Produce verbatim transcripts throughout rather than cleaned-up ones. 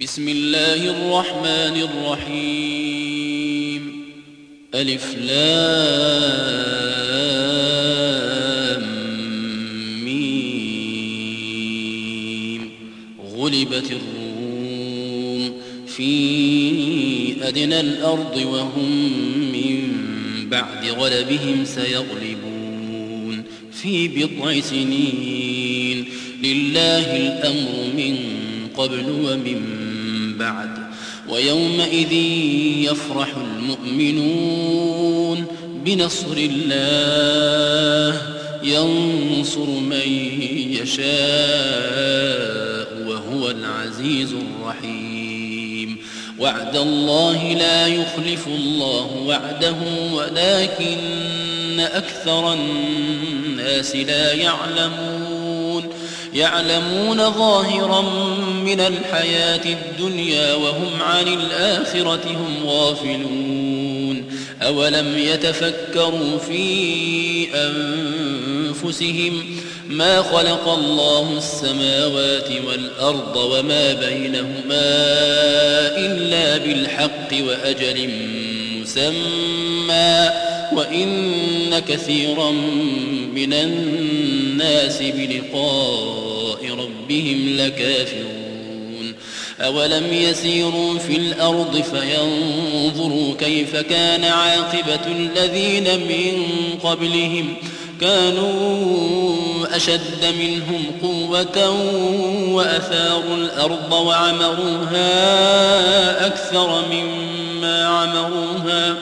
بسم الله الرحمن الرحيم. ألف لام ميم. غلبت الروم في أدنى الأرض وهم من بعد غلبهم سيغلبون في بضع سنين. لله الأمر من قبل ومن بعد. ويومئذ يفرح المؤمنون بنصر الله ينصر من يشاء وهو العزيز الرحيم. وعد الله لا يخلف الله وعده ولكن أكثر الناس لا يعلمون. يعلمون ظاهرا من الحياة الدنيا وهم عن الآخرة هم غافلون. أولم يتفكروا في أنفسهم ما خلق الله السماوات والأرض وما بينهما إلا بالحق وأجل مسمى وإن كثيرا من الناس بلقاء ربهم لكافرون. أولم يسيروا في الأرض فينظروا كيف كان عاقبة الذين من قبلهم كانوا أشد منهم قوة وأثاروا الأرض وعمروها أكثر مما عمروها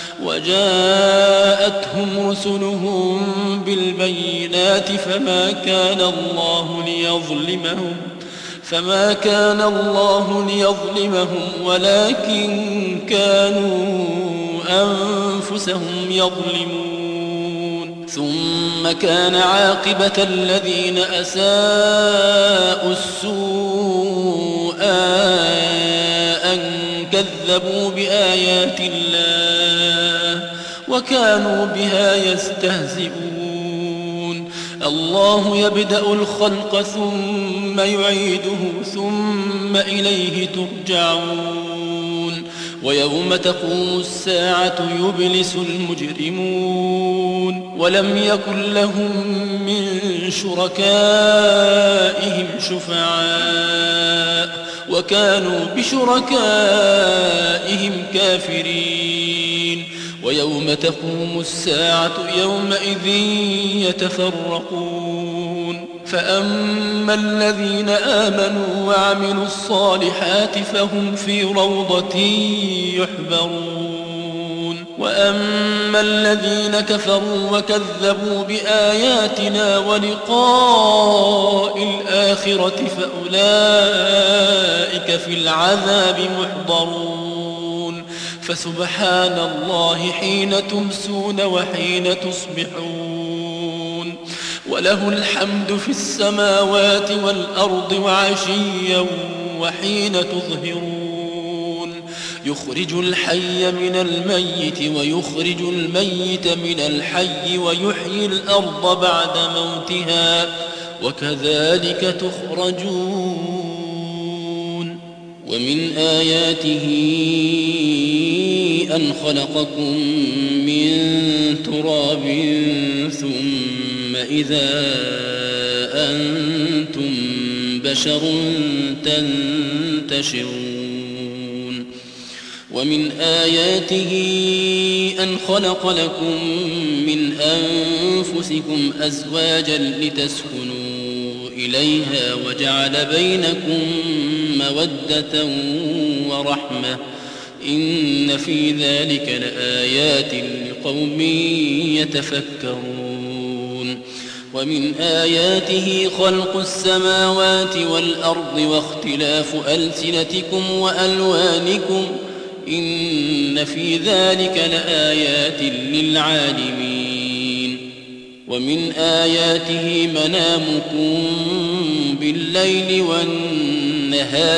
وجاءتهم رسلهم بالبينات فما كان الله ليظلمهم فما كان الله ليظلمهم ولكن كانوا أنفسهم يظلمون. ثم كان عاقبة الذين أساءوا السوء أن كذبوا بآيات الله وكانوا بها يستهزئون. الله يبدأ الخلق ثم يعيده ثم إليه ترجعون. ويوم تقوم الساعة يبلس المجرمون ولم يكن لهم من شركائهم شفعاء وكانوا بشركائهم كافرين. ويوم تقوم الساعة يومئذ يتفرقون فأما الذين آمنوا وعملوا الصالحات فهم في روضة يحبرون. وأما الذين كفروا وكذبوا بآياتنا ولقاء الآخرة فأولئك في العذاب محضرون. فسبحان الله حين تمسون وحين تصبحون وله الحمد في السماوات والأرض وعشيا وحين تظهرون. يخرج الحي من الميت ويخرج الميت من الحي ويحيي الأرض بعد موتها وكذلك تخرجون. ومن آياته أن خلقكم من تراب ثم إذا أنتم بشر تنتشرون. ومن آياته أن خلق لكم من أنفسكم أزواجا لتسكنوا إليها وجعل بينكم مودة ورحمة إن في ذلك لآيات لقوم يتفكرون. ومن آياته خلق السماوات والأرض واختلاف ألسنتكم وألوانكم إن في ذلك لآيات للعالمين. ومن آياته منامكم بالليل والنهار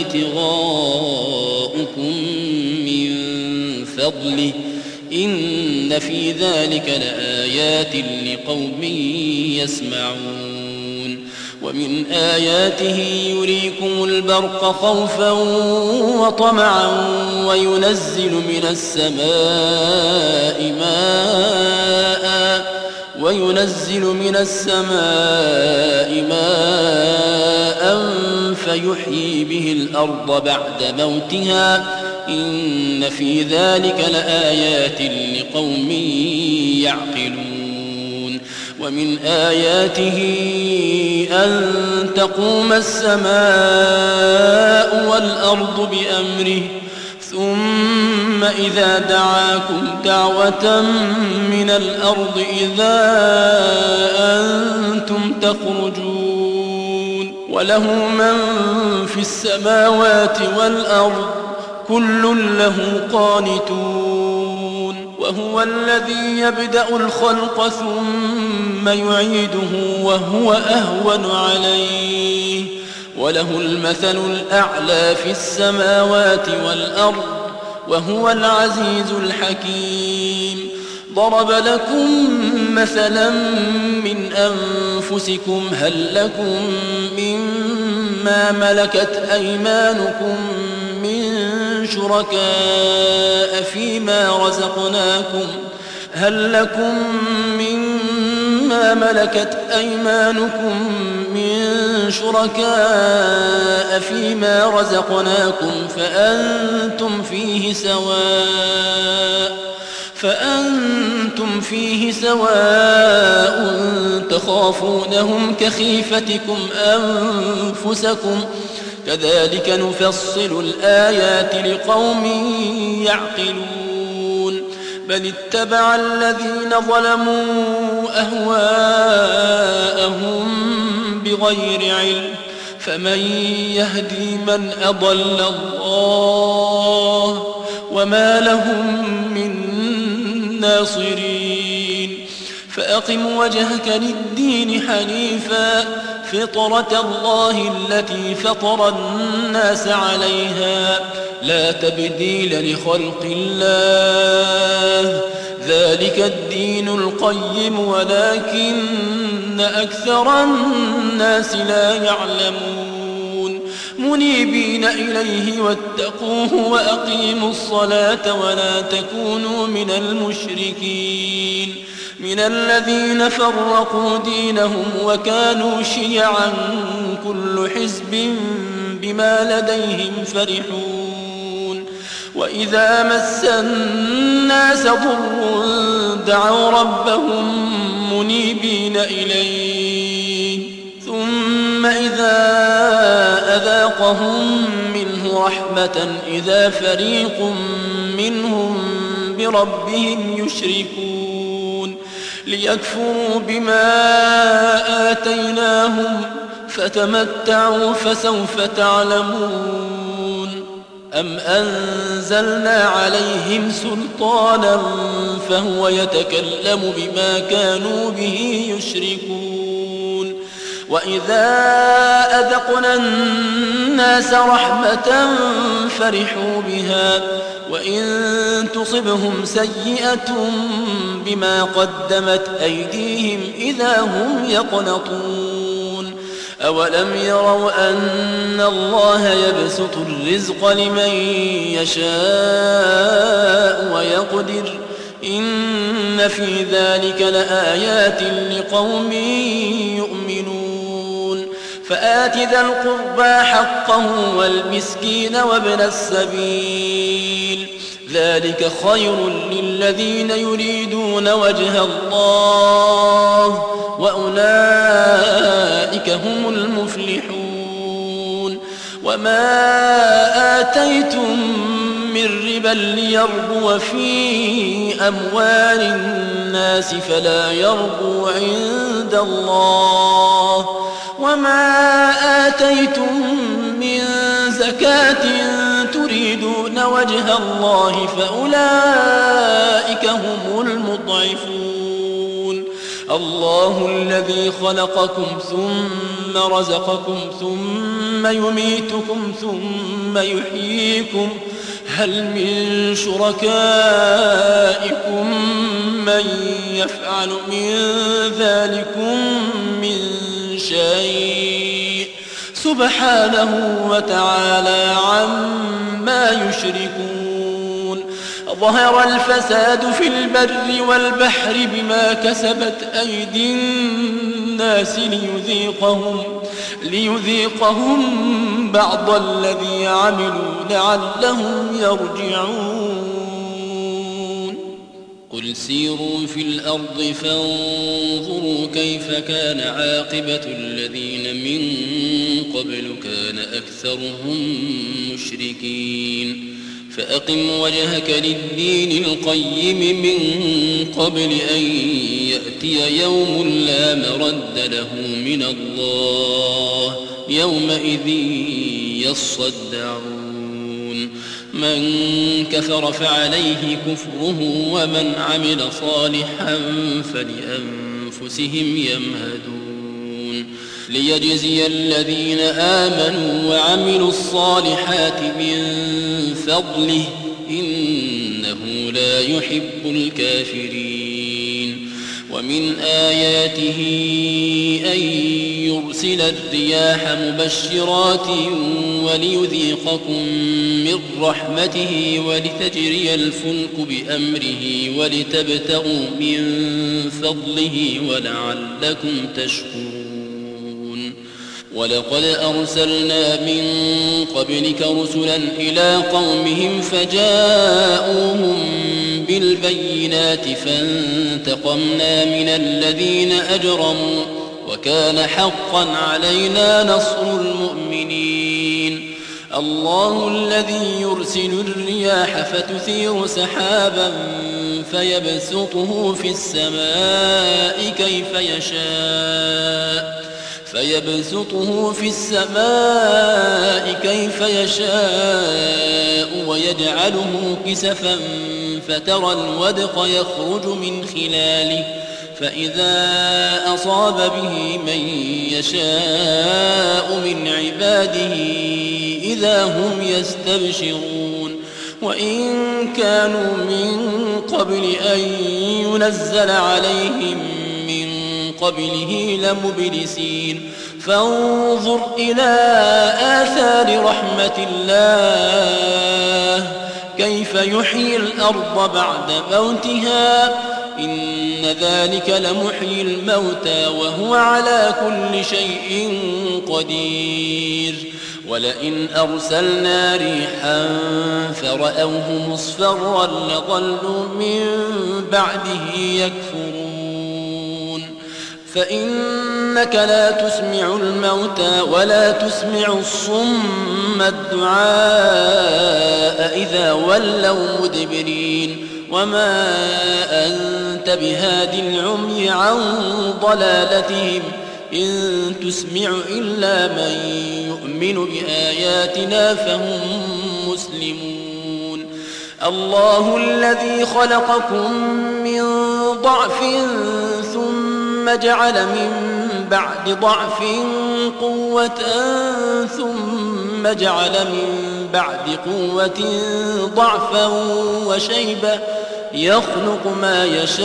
وابتغاؤكم من فضله إن في ذلك لآيات لقوم يسمعون. ومن آياته يريكم البرق خوفا وطمعا وينزل من السماء ماء وينزل من السماء ماء فيحيي به الأرض بعد موتها إن في ذلك لآيات لقوم يعقلون ومن آياته أن تقوم السماء والأرض بأمره ثم إذا دعاكم دعوة من الأرض إذا أنتم تخرجون وله من في السماوات والأرض كل له قانتون وهو الذي يبدأ الخلق ثم يعيده وهو أهون عليه وله المثل الأعلى في السماوات والأرض وهو العزيز الحكيم ضرب لكم مثلا من أنفسكم هل لكم مما ملكت أيمانكم من شركاء فيما رزقناكم هل لكم مما ملكت أيمانكم من شركاء فيما رزقناكم فأنتم فيه سواء فأنتم فيه سواء تخافونهم كخيفتكم أنفسكم كذلك نفصل الآيات لقوم يعقلون بل اتبع الذين ظلموا أهواءهم بغير علم فمن يهدي من أضل الله وما لهم من ناصرين فأقم وجهك للدين حنيفا فطرة الله التي فطر الناس عليها لا تبديل لخلق الله ذلك الدين القيم ولكن أكثر الناس لا يعلمون منيبين إليه واتقوه وأقيموا الصلاة ولا تكونوا من المشركين من الذين فرقوا دينهم وكانوا شيعا كل حزب بما لديهم فرحون وإذا مس الناس ضر دعوا ربهم منيبين إليه ثم إذا أذاقهم منه رحمة إذا فريق منهم بربهم يشركون ليكفروا بما آتيناهم فتمتعوا فسوف تعلمون أم أنزلنا عليهم سلطانا فهو يتكلم بما كانوا به يشركون وإذا أذقنا الناس رحمة فرحوا بها وإن تصبهم سيئة بما قدمت أيديهم إذا هم يقنطون أولم يروا أن الله يبسط الرزق لمن يشاء ويقدر إن في ذلك لآيات لقوم يؤمنون فآت ذا القربى حقه والمسكين وابن السبيل ذلك خير للذين يريدون وجه الله وأولئك هم المفلحون وما آتيتم من ربا ليربو في أموال الناس فلا يربو عند الله وما آتيتم من زكاة تريدون وجه الله فأولئك هم المضعفون الله الذي خلقكم ثم رزقكم ثم يميتكم ثم يحييكم هل من شركائكم من يفعل من ذلكم من شيء سبحانه وتعالى عما يشركون ظهر الفساد في البر والبحر بما كسبت أيدي الناس ليذيقهم, ليذيقهم بعض الذي عملوا لعلهم يرجعون قل سيروا في الأرض فانظروا كيف كان عاقبة الذين من قبل كان أكثرهم مشركين فأقم وجهك للدين القيم من قبل أن يأتي يوم لا مرد له من الله يومئذ يصدعون من كفر فعليه كفره ومن عمل صالحا فلأنفسهم يمهدون ليجزي الذين آمنوا وعملوا الصالحات من فضله إنه لا يحب الكافرين ومن آياته أن يرسل الرياح مبشرات وليذيقكم من رحمته ولتجري الفلك بأمره ولتبتغوا من فضله ولعلكم تشكرون ولقد أرسلنا من قبلك رسلا إلى قومهم فجاءوهم بالبينات فانتقمنا من الذين أجرموا وكان حقا علينا نصر المؤمنين الله الذي يرسل الرياح فتثير سحابا فيبسطه في السماء كيف يشاء فيبسطه في السماء كيف يشاء ويجعله كسفا فترى الودق يخرج من خلاله فإذا أصاب به من يشاء من عباده إذا هم يستبشرون وإن كانوا من قبل أن ينزل عليهم قبله لمبلسين فانظر إلى آثار رحمة الله كيف يحيي الأرض بعد موتها إن ذلك لمحيي الموتى وهو على كل شيء قدير ولئن أرسلنا ريحا فرأوه مصفرا لظلوا من بعده يكفرون فإنك لا تسمع الموتى ولا تسمع الصم الدعاء إذا ولوا مدبرين وما أنت بهاد العمي عن ضلالتهم إن تسمع إلا من يؤمن بآياتنا فهم مسلمون الله الذي خلقكم من ضعف ثم جعل من بعد ضعف قوة ثم جعل من بعد قوة ضعفا وشيبة يخلق ما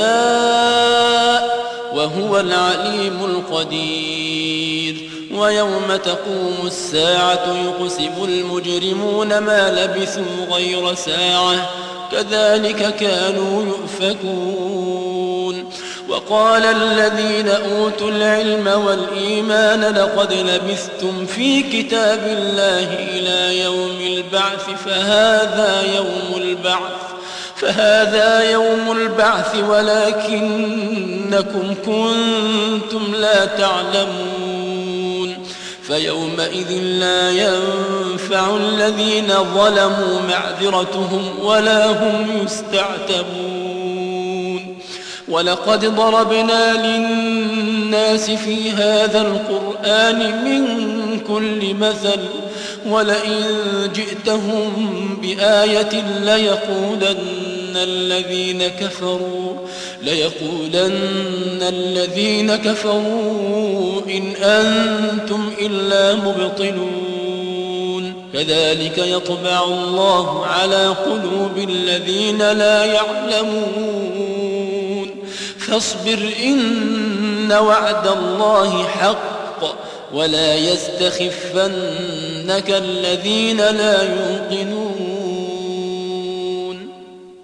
يشاء وهو العليم القدير ويوم تقوم الساعة يقسم المجرمون ما لبثوا غير ساعة كذلك كانوا يؤفكون وقال الذين أوتوا العلم والإيمان لقد لبثتم في كتاب الله إلى يوم البعث فهذا يوم البعث فهذا يوم البعث ولكنكم كنتم لا تعلمون فيومئذ لا ينفع الذين ظلموا معذرتهم ولا هم يستعتبون ولقد ضربنا للناس في هذا القرآن من كل مثل ولئن جئتهم بآية ليقولن الذين كفروا ليقولن الذين كفروا إن أنتم إلا مبطلون كذلك يطبع الله على قلوب الذين لا يعلمون فاصبر إن وعد الله حق ولا يستخفنك الذين لا يوقنون